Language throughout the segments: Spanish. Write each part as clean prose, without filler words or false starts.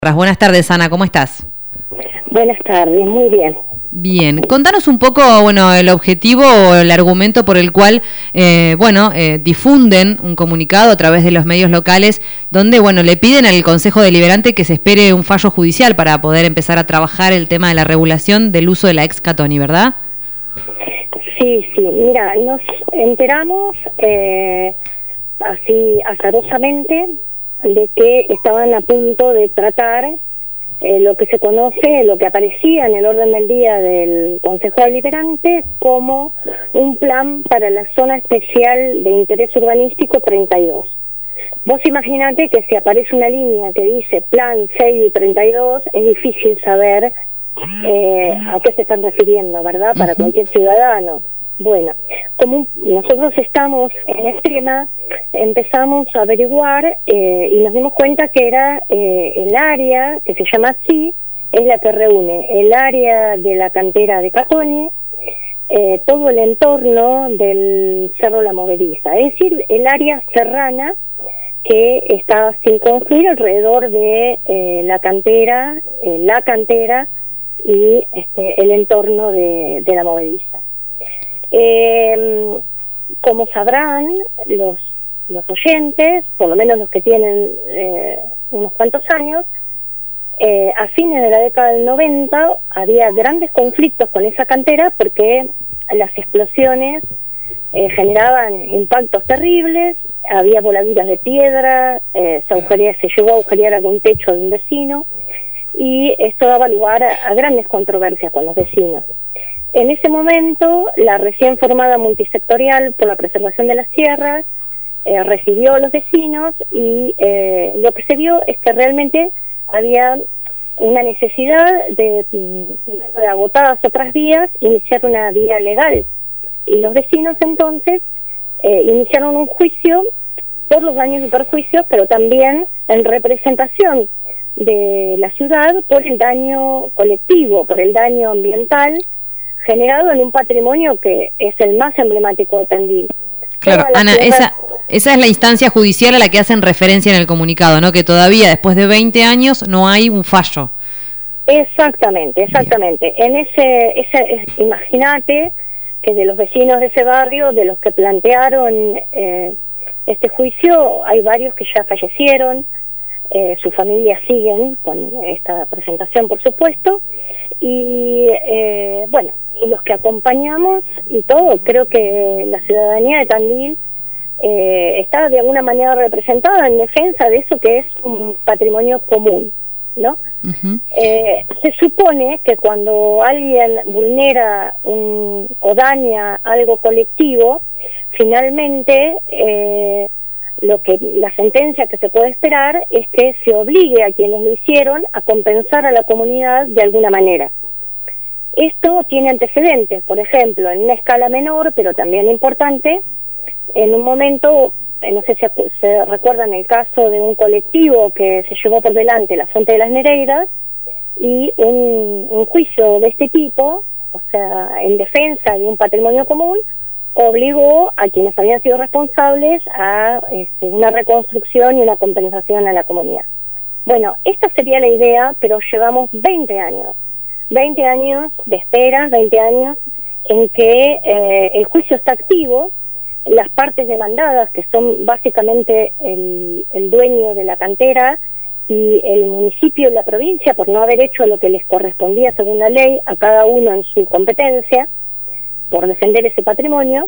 Buenas tardes, Ana, ¿cómo estás? Buenas tardes, muy bien. Bien, contanos un poco, el objetivo o el argumento por el cual, difunden un comunicado a través de los medios locales donde, le piden al Consejo Deliberante que se espere un fallo judicial para poder empezar a trabajar el tema de la regulación del uso de la ex Catoni, ¿verdad? Sí, mira, nos enteramos así azarosamente de que estaban a punto de tratar lo que se conoce, lo que aparecía en el orden del día del Consejo Deliberante como un plan para la zona especial de interés urbanístico 32. Vos imaginate que si aparece una línea que dice plan 6 y 32, es difícil saber a qué se están refiriendo, ¿verdad? Para cualquier ciudadano. Bueno, como nosotros estamos en este tema, empezamos a averiguar y nos dimos cuenta que era el área, que se llama así, es la que reúne el área de la cantera de Catoni, todo el entorno del Cerro La Movediza, es decir, el área serrana que está sin construir alrededor de la cantera y el entorno de la Movediza. Como sabrán los oyentes, por lo menos los que tienen unos cuantos años, a fines de la década del 90 había grandes conflictos con esa cantera porque las explosiones generaban impactos terribles, había voladuras de piedra, se llegó a agujerear algún techo de un vecino y esto daba lugar a grandes controversias con los vecinos. En ese momento, la recién formada multisectorial por la preservación de las sierras recibió a los vecinos y lo que se vio es que realmente había una necesidad de agotadas otras vías, iniciar una vía legal. Y los vecinos entonces iniciaron un juicio por los daños y perjuicios, pero también en representación de la ciudad por el daño colectivo, por el daño ambiental, generado en un patrimonio que es el más emblemático de Tandil. Claro, Ana, esa es la instancia judicial a la que hacen referencia en el comunicado, ¿no? Que todavía después de 20 años no hay un fallo. Exactamente. Bien. Imagínate que de los vecinos de ese barrio, de los que plantearon este juicio, hay varios que ya fallecieron, sus familias siguen con esta presentación, por supuesto, y y los que acompañamos y todo, creo que la ciudadanía de Tandil está de alguna manera representada en defensa de eso que es un patrimonio común, ¿no? Se supone que cuando alguien vulnera o daña algo colectivo, finalmente la sentencia que se puede esperar es que se obligue a quienes lo hicieron a compensar a la comunidad de alguna manera. Esto tiene antecedentes, por ejemplo, en una escala menor, pero también importante, en un momento, no sé si se recuerdan el caso de un colectivo que se llevó por delante la Fuente de las Nereidas, y un juicio de este tipo, o sea, en defensa de un patrimonio común, obligó a quienes habían sido responsables a una reconstrucción y una compensación a la comunidad. Bueno, esta sería la idea, pero llevamos 20 años de espera, 20 años en que el juicio está activo, las partes demandadas, que son básicamente el dueño de la cantera y el municipio y la provincia, por no haber hecho lo que les correspondía según la ley, a cada uno en su competencia, por defender ese patrimonio,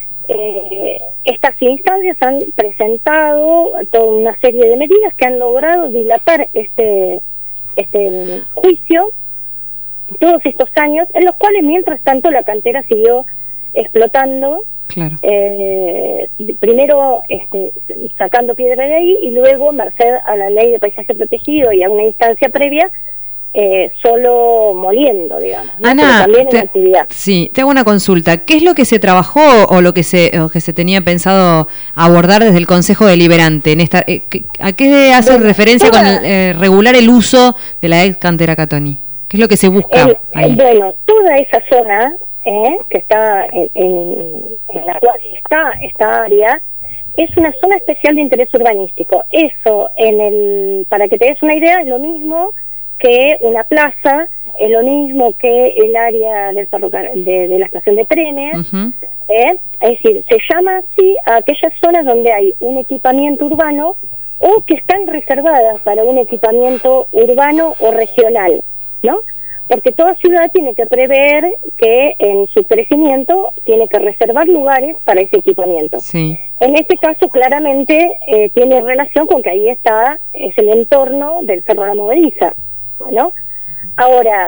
estas instancias han presentado toda una serie de medidas que han logrado dilatar este juicio todos estos años, en los cuales mientras tanto la cantera siguió explotando. Claro. Primero sacando piedra de ahí y luego, merced a la ley de paisaje protegido y a una instancia previa, solo moliendo, digamos, ¿no? Ana, pero también en actividad. Sí, te hago una consulta. ¿Qué es lo que se trabajó o lo que se tenía pensado abordar desde el Consejo Deliberante? ¿A qué hace referencia con regular el uso de la ex cantera Catoni? ¿Qué es lo que se busca ahí? Bueno, toda esa zona que está en la cual está esta área es una zona especial de interés urbanístico. Eso, para que te des una idea, es lo mismo que una plaza, es lo mismo que el área del de la estación de trenes. Uh-huh. Es decir, se llama así a aquellas zonas donde hay un equipamiento urbano o que están reservadas para un equipamiento urbano o regional, ¿no? Porque toda ciudad tiene que prever que en su crecimiento tiene que reservar lugares para ese equipamiento. Sí. En este caso, claramente, tiene relación con que ahí es el entorno del Cerro La Movediza, ¿no? Ahora,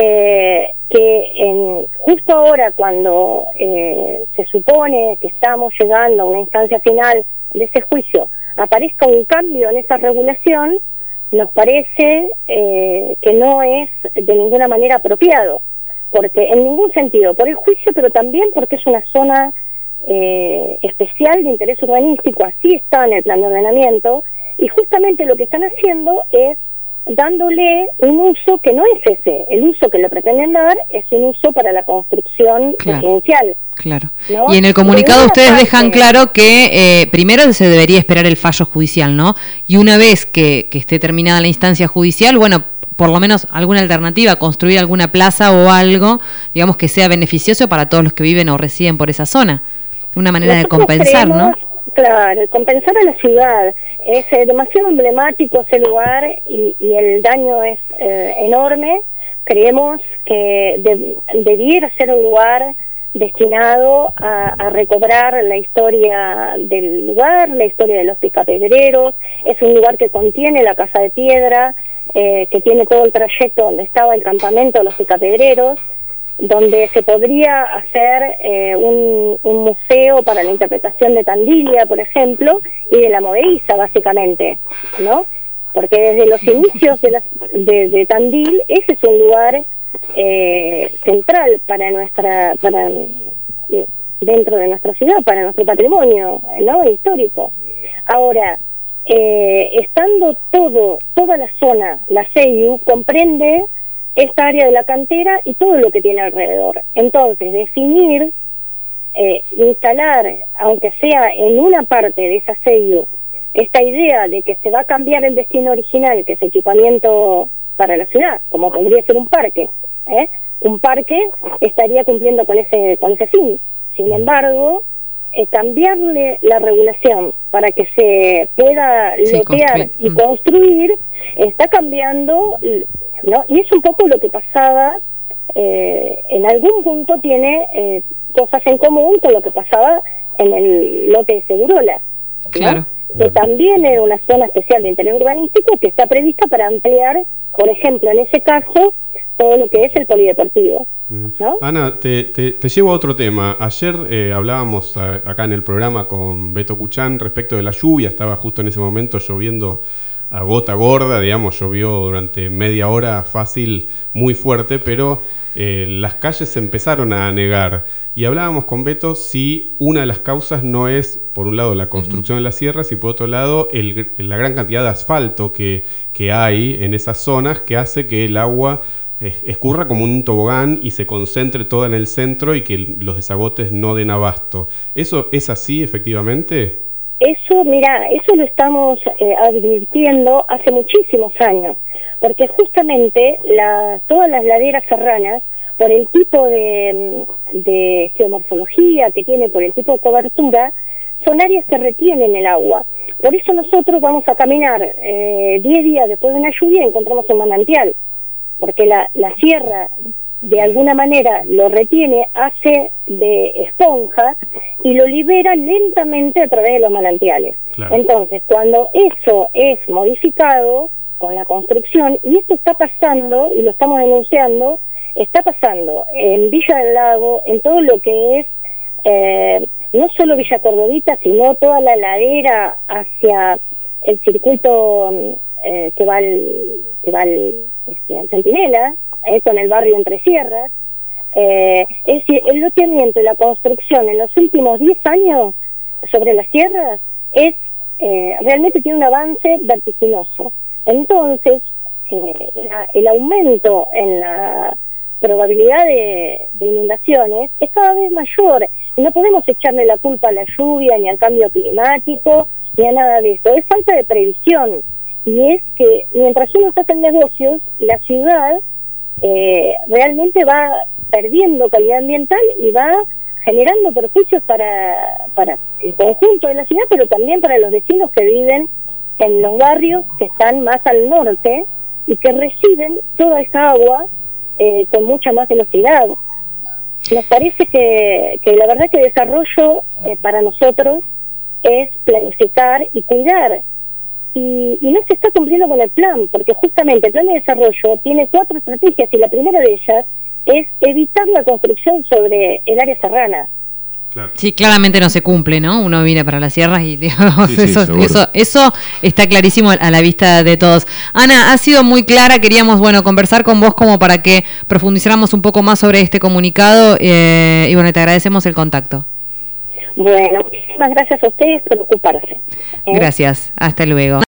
justo ahora cuando se supone que estamos llegando a una instancia final de ese juicio, aparezca un cambio en esa regulación, nos parece que no es de ninguna manera apropiado, porque en ningún sentido, por el juicio, pero también porque es una zona especial de interés urbanístico, así está en el plan de ordenamiento, y justamente lo que están haciendo es dándole un uso que no es ese. El uso que le pretenden dar es un uso para la construcción residencial. Claro. ¿No? Y en el comunicado ustedes dejan claro que primero se debería esperar el fallo judicial, ¿no? Y una vez que esté terminada la instancia judicial, bueno, por lo menos alguna alternativa, construir alguna plaza o algo, digamos, que sea beneficioso para todos los que viven o residen por esa zona. Una manera Nosotros de compensar, creemos, ¿no? Claro, compensar a la ciudad. Es demasiado emblemático ese lugar y el daño es enorme. Creemos que debiera ser un lugar destinado a recobrar la historia del lugar, la historia de los picapedreros. Es un lugar que contiene la casa de piedra, que tiene todo el trayecto donde estaba el campamento de los picapedreros, donde se podría hacer un museo para la interpretación de Tandilia, por ejemplo, y de la Movediza, básicamente, ¿no? Porque desde los inicios de Tandil, ese es un lugar central dentro de nuestra ciudad, para nuestro patrimonio, ¿no? Histórico. Ahora, estando toda la zona, la CEIU comprende esta área de la cantera y todo lo que tiene alrededor. Entonces, definir, instalar, aunque sea en una parte de esa CEIU, esta idea de que se va a cambiar el destino original, que es equipamiento para la ciudad, como podría ser un parque, un parque estaría cumpliendo con ese fin. Sin embargo, cambiarle la regulación para que se pueda lotear y construir, está cambiando, ¿no? Y es un poco lo que pasaba, en algún punto tiene cosas en común con lo que pasaba en el lote de Segurola, ¿no? Claro. Que también era una zona especial de interés urbanístico que está prevista para ampliar, por ejemplo, en ese caso, todo lo que es el polideportivo, ¿no? Ana, te llevo a otro tema. Ayer hablábamos acá en el programa con Beto Cuchán respecto de la lluvia. Estaba justo en ese momento lloviendo a gota gorda, digamos, llovió durante media hora fácil, muy fuerte, pero las calles se empezaron a anegar. Y hablábamos con Beto si una de las causas no es, por un lado, la construcción de las sierras y por otro lado, la gran cantidad de asfalto que hay en esas zonas que hace que el agua escurra como un tobogán y se concentre toda en el centro y que los desagotes no den abasto. ¿Eso es así, efectivamente? Eso, mira, eso lo estamos advirtiendo hace muchísimos años, porque justamente todas las laderas serranas, por el tipo de geomorfología que tiene, por el tipo de cobertura, son áreas que retienen el agua. Por eso nosotros vamos a caminar 10 días después de una lluvia y encontramos un manantial, porque la sierra de alguna manera lo retiene, hace de esponja y lo libera lentamente a través de los manantiales. Claro. Entonces, cuando eso es modificado con la construcción, y esto está pasando, y lo estamos denunciando, está pasando en Villa del Lago, en todo lo que es, no solo Villa Cordovita, sino toda la ladera hacia el circuito que va al Centinela, con el barrio Entre Sierras. Es decir, el loteamiento y la construcción en los últimos 10 años sobre las sierras realmente tiene un avance vertiginoso. Entonces, el aumento en la probabilidad de inundaciones es cada vez mayor. no podemos echarle la culpa a la lluvia, ni al cambio climático, ni a nada de eso. Es falta de previsión. Y es que mientras uno hace negocios, la ciudad realmente va perdiendo calidad ambiental y va generando perjuicios para el conjunto de la ciudad, pero también para los vecinos que viven en los barrios que están más al norte y que reciben toda esa agua con mucha más velocidad. Nos parece que la verdad que desarrollo para nosotros es planificar y cuidar, y no se está cumpliendo con el plan, porque justamente el plan de desarrollo tiene 4 estrategias, y la primera de ellas es evitar la construcción sobre el área serrana. Claro. Sí, claramente no se cumple, ¿no? Uno viene para las sierras y digamos, sí, eso está clarísimo a la vista de todos. Ana, ha sido muy clara, queríamos conversar con vos como para que profundizáramos un poco más sobre este comunicado y te agradecemos el contacto. Bueno, muchísimas gracias a ustedes por ocuparse. Gracias, hasta luego.